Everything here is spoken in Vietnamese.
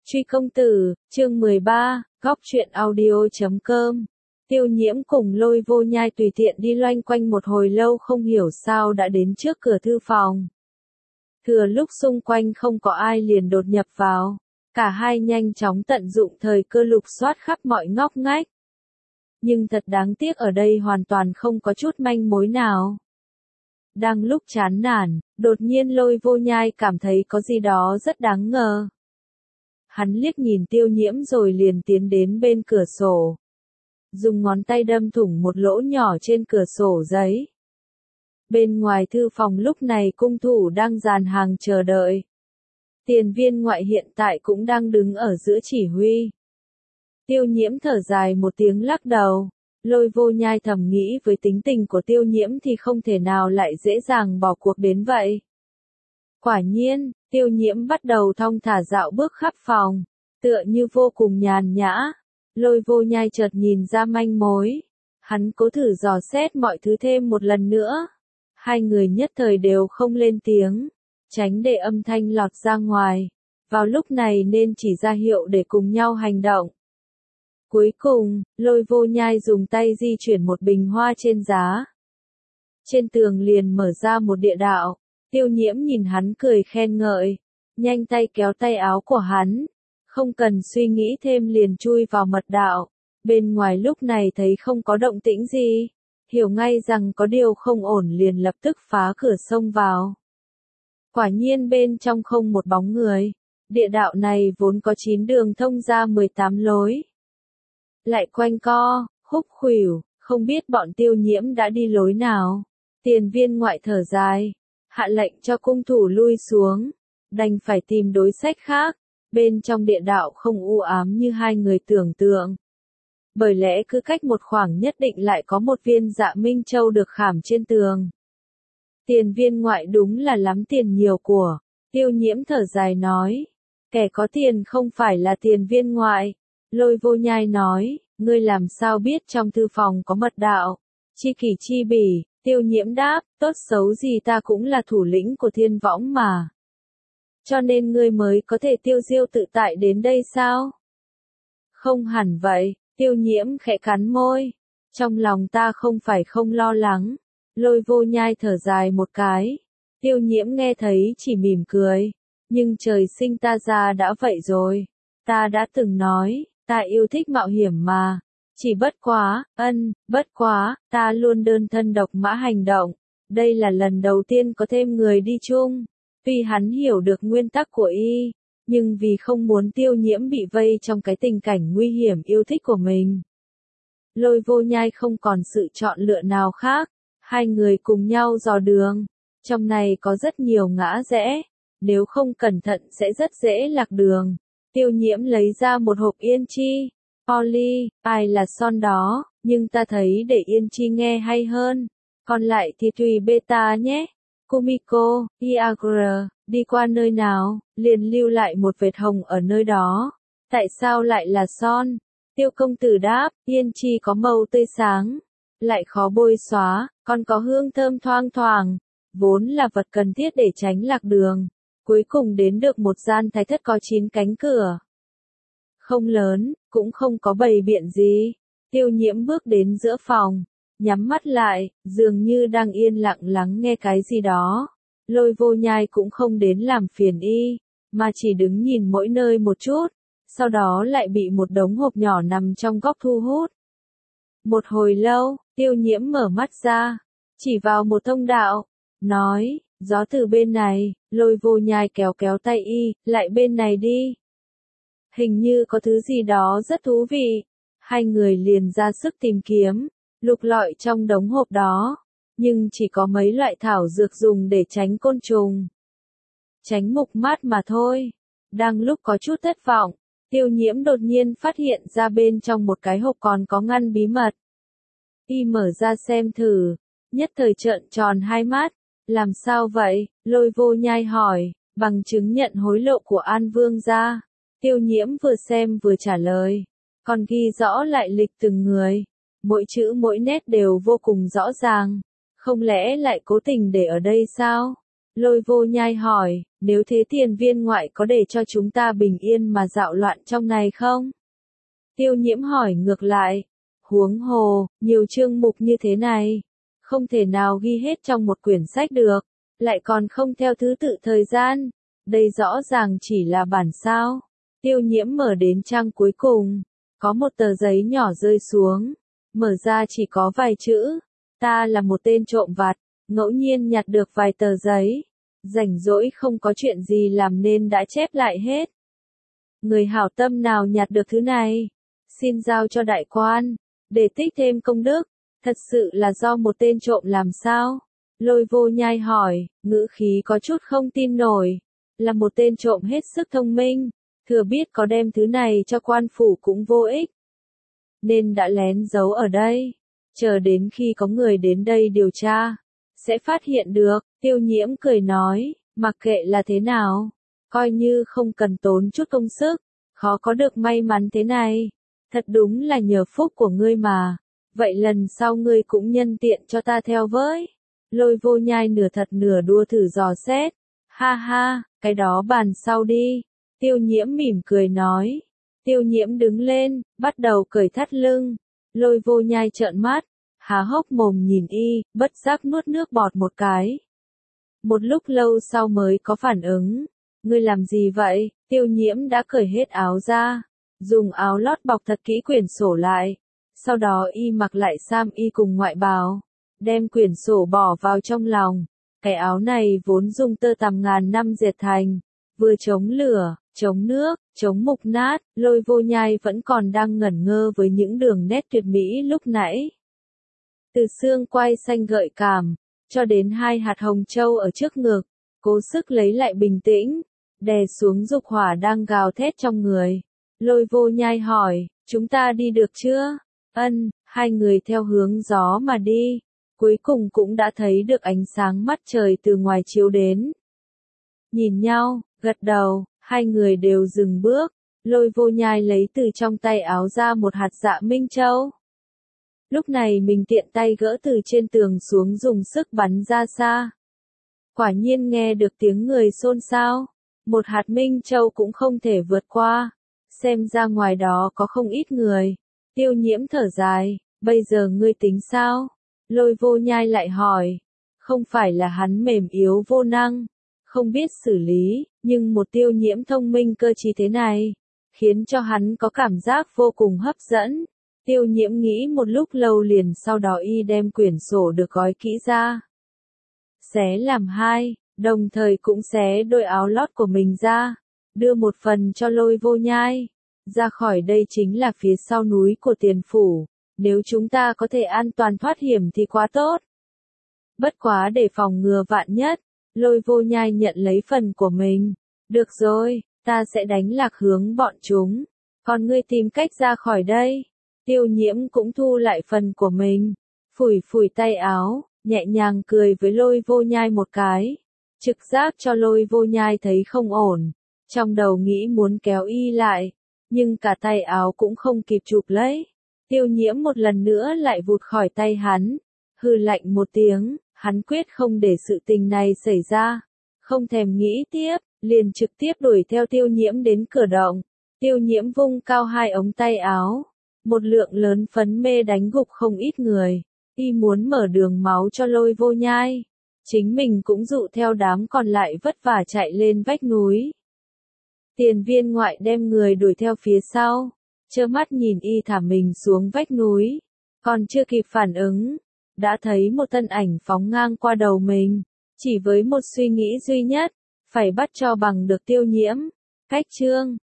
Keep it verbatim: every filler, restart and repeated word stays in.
Truy công tử, chương mười ba, góc truyện audio chấm com. Tiêu Nhiễm cùng Lôi Vô Nhai tùy tiện đi loanh quanh một hồi lâu không hiểu sao đã đến trước cửa thư phòng. Thừa lúc xung quanh không có ai liền đột nhập vào, cả hai nhanh chóng tận dụng thời cơ lục soát khắp mọi ngóc ngách. Nhưng thật đáng tiếc ở đây hoàn toàn không có chút manh mối nào. Đang lúc chán nản, đột nhiên Lôi Vô Nhai cảm thấy có gì đó rất đáng ngờ. Hắn liếc nhìn Tiêu Nhiễm rồi liền tiến đến bên cửa sổ. Dùng ngón tay đâm thủng một lỗ nhỏ trên cửa sổ giấy. Bên ngoài thư phòng lúc này cung thủ đang dàn hàng chờ đợi. Tiền Viên Ngoại hiện tại cũng đang đứng ở giữa chỉ huy. Tiêu Nhiễm thở dài một tiếng lắc đầu. Lôi Vô Nhai thầm nghĩ với tính tình của Tiêu Nhiễm thì không thể nào lại dễ dàng bỏ cuộc đến vậy. Quả nhiên, Tiêu Nhiễm bắt đầu thong thả dạo bước khắp phòng, tựa như vô cùng nhàn nhã. Lôi Vô Nhai chợt nhìn ra manh mối. Hắn cố thử dò xét mọi thứ thêm một lần nữa. Hai người nhất thời đều không lên tiếng, tránh để âm thanh lọt ra ngoài. Vào lúc này nên chỉ ra hiệu để cùng nhau hành động. Cuối cùng, Lôi Vô Nhai dùng tay di chuyển một bình hoa trên giá. Trên tường liền mở ra một địa đạo. Tiêu Nhiễm nhìn hắn cười khen ngợi, nhanh tay kéo tay áo của hắn, không cần suy nghĩ thêm liền chui vào mật đạo. Bên ngoài lúc này thấy không có động tĩnh gì, hiểu ngay rằng có điều không ổn liền lập tức phá cửa xông vào. Quả nhiên bên trong không một bóng người, địa đạo này vốn có chín đường thông ra mười tám lối. Lại quanh co, khúc khuỷu, không biết bọn Tiêu Nhiễm đã đi lối nào. Tiền Viên Ngoại thở dài, hạ lệnh cho cung thủ lui xuống, đành phải tìm đối sách khác. Bên trong địa đạo không u ám như hai người tưởng tượng. Bởi lẽ cứ cách một khoảng nhất định lại có một viên Dạ Minh Châu được khảm trên tường. Tiền Viên Ngoại đúng là lắm tiền nhiều của. Tiêu Nhiễm thở dài nói, kẻ có tiền không phải là Tiền Viên Ngoại. Lôi Vô Nhai nói, ngươi làm sao biết trong thư phòng có mật đạo? Chi kỷ chi bỉ. Tiêu Nhiễm đáp, tốt xấu gì ta cũng là thủ lĩnh của Thiên Võng mà. Cho nên ngươi mới có thể tiêu diêu tự tại đến đây sao? Không hẳn vậy, Tiêu Nhiễm khẽ cắn môi. Trong lòng ta không phải không lo lắng. Lôi Vô Nhai thở dài một cái. Tiêu Nhiễm nghe thấy chỉ mỉm cười. Nhưng trời sinh ta ra đã vậy rồi. Ta đã từng nói, ta yêu thích mạo hiểm mà. Chỉ bất quá, ân, bất quá, ta luôn đơn thân độc mã hành động. Đây là lần đầu tiên có thêm người đi chung. Tuy hắn hiểu được nguyên tắc của y, nhưng vì không muốn Tiêu Nhiễm bị vây trong cái tình cảnh nguy hiểm yêu thích của mình. Lôi Vô Nhai không còn sự chọn lựa nào khác. Hai người cùng nhau dò đường. Trong này có rất nhiều ngã rẽ. Nếu không cẩn thận sẽ rất dễ lạc đường. Tiêu Nhiễm lấy ra một hộp yên chi. Polly, ai là son đó, nhưng ta thấy để yên chi nghe hay hơn. Còn lại thì tùy beta nhé. Kumiko, Iagura, đi qua nơi nào, liền lưu lại một vệt hồng ở nơi đó. Tại sao lại là son? Tiêu công tử đáp, yên chi có màu tươi sáng, lại khó bôi xóa, còn có hương thơm thoang thoảng, vốn là vật cần thiết để tránh lạc đường. Cuối cùng đến được một gian thái thất có chín cánh cửa. Không lớn, cũng không có bày biện gì. Tiêu Nhiễm bước đến giữa phòng, nhắm mắt lại, dường như đang yên lặng lắng nghe cái gì đó. Lôi Vô Nhai cũng không đến làm phiền y, mà chỉ đứng nhìn mỗi nơi một chút, sau đó lại bị một đống hộp nhỏ nằm trong góc thu hút. Một hồi lâu, Tiêu Nhiễm mở mắt ra, chỉ vào một thông đạo, nói, gió từ bên này. Lôi Vô Nhai kéo kéo tay y, lại bên này đi. Hình như có thứ gì đó rất thú vị. Hai người liền ra sức tìm kiếm, lục lọi trong đống hộp đó, nhưng chỉ có mấy loại thảo dược dùng để tránh côn trùng, tránh mục mát mà thôi. Đang lúc có chút thất vọng, Tiêu Nhiễm đột nhiên phát hiện ra bên trong một cái hộp còn có ngăn bí mật. Y mở ra xem thử, nhất thời trợn tròn hai mắt. Làm sao vậy? Lôi Vô Nhai hỏi. Bằng chứng nhận hối lộ của An Vương gia. Tiêu Nhiễm vừa xem vừa trả lời, còn ghi rõ lại lịch từng người, mỗi chữ mỗi nét đều vô cùng rõ ràng. Không lẽ lại cố tình để ở đây sao? Lôi Vô Nhai hỏi, nếu thế tiền viên ngoại có để cho chúng ta bình yên mà dạo loạn trong này không? Tiêu Nhiễm hỏi ngược lại, huống hồ, nhiều chương mục như thế này, không thể nào ghi hết trong một quyển sách được, lại còn không theo thứ tự thời gian, đây rõ ràng chỉ là bản sao. Tiêu Nhiễm mở đến trang cuối cùng, có một tờ giấy nhỏ rơi xuống, mở ra chỉ có vài chữ, ta là một tên trộm vặt, ngẫu nhiên nhặt được vài tờ giấy, rảnh rỗi không có chuyện gì làm nên đã chép lại hết. Người hảo tâm nào nhặt được thứ này, xin giao cho đại quan, để tích thêm công đức, thật sự là do một tên trộm làm sao? Lôi Vô Nhai hỏi, ngữ khí có chút không tin nổi, là một tên trộm hết sức thông minh, thừa biết có đem thứ này cho quan phủ cũng vô ích, nên đã lén giấu ở đây, chờ đến khi có người đến đây điều tra, sẽ phát hiện được. Tiêu Nhiễm cười nói, mặc kệ là thế nào, coi như không cần tốn chút công sức, khó có được may mắn thế này, thật đúng là nhờ phúc của ngươi mà, vậy lần sau ngươi cũng nhân tiện cho ta theo với. Lôi Vô Nhai nửa thật nửa đùa thử dò xét, ha ha, cái đó bàn sau đi. Tiêu Nhiễm mỉm cười nói. Tiêu Nhiễm đứng lên, bắt đầu cởi thắt lưng. Lôi Vô Nhai trợn mắt, há hốc mồm nhìn y, bất giác nuốt nước bọt một cái. Một lúc lâu sau mới có phản ứng. Ngươi làm gì vậy? Tiêu Nhiễm đã cởi hết áo ra, dùng áo lót bọc thật kỹ quyển sổ lại. Sau đó y mặc lại sam y cùng ngoại bào, đem quyển sổ bỏ vào trong lòng. Cái áo này vốn dùng tơ tằm ngàn năm dệt thành, vừa chống lửa, chống nước, chống mục nát. Lôi Vô Nhai vẫn còn đang ngẩn ngơ với những đường nét tuyệt mỹ lúc nãy. Từ xương quai xanh gợi cảm, cho đến hai hạt hồng châu ở trước ngực, cố sức lấy lại bình tĩnh, đè xuống dục hỏa đang gào thét trong người. Lôi Vô Nhai hỏi, chúng ta đi được chưa? Ân, hai người theo hướng gió mà đi, cuối cùng cũng đã thấy được ánh sáng mắt trời từ ngoài chiếu đến. Nhìn nhau, gật đầu, hai người đều dừng bước, Lôi Vô Nhai lấy từ trong tay áo ra một hạt dạ minh châu. Lúc này mình tiện tay gỡ từ trên tường xuống dùng sức bắn ra xa. Quả nhiên nghe được tiếng người xôn xao, một hạt minh châu cũng không thể vượt qua, xem ra ngoài đó có không ít người. Tiêu Nhiễm thở dài, bây giờ ngươi tính sao? Lôi Vô Nhai lại hỏi, không phải là hắn mềm yếu vô năng, không biết xử lý, nhưng một Tiêu Nhiễm thông minh cơ trí thế này, khiến cho hắn có cảm giác vô cùng hấp dẫn. Tiêu Nhiễm nghĩ một lúc lâu liền sau đó y đem quyển sổ được gói kỹ ra, xé làm hai, đồng thời cũng xé đôi áo lót của mình ra, đưa một phần cho Lôi Vô Nhai. Ra khỏi đây chính là phía sau núi của Tiền Phủ, nếu chúng ta có thể an toàn thoát hiểm thì quá tốt. Bất quá để phòng ngừa vạn nhất, Lôi Vô Nhai nhận lấy phần của mình. Được rồi, ta sẽ đánh lạc hướng bọn chúng, còn ngươi tìm cách ra khỏi đây. Tiêu Nhiễm cũng thu lại phần của mình, phủi phủi tay áo, nhẹ nhàng cười với Lôi Vô Nhai một cái, trực giác cho Lôi Vô Nhai thấy không ổn, trong đầu nghĩ muốn kéo y lại, nhưng cả tay áo cũng không kịp chụp lấy. Tiêu Nhiễm một lần nữa lại vụt khỏi tay hắn, hừ lạnh một tiếng, hắn quyết không để sự tình này xảy ra, không thèm nghĩ tiếp, liền trực tiếp đuổi theo Tiêu Nhiễm đến cửa động. Tiêu Nhiễm vung cao hai ống tay áo, một lượng lớn phấn mê đánh gục không ít người, y muốn mở đường máu cho Lôi Vô Nhai, chính mình cũng dụ theo đám còn lại vất vả chạy lên vách núi. Tiền viên ngoại đem người đuổi theo phía sau, trơ mắt nhìn y thả mình xuống vách núi, còn chưa kịp phản ứng, đã thấy một thân ảnh phóng ngang qua đầu mình, chỉ với một suy nghĩ duy nhất, phải bắt cho bằng được Tiêu Nhiễm. Cách chương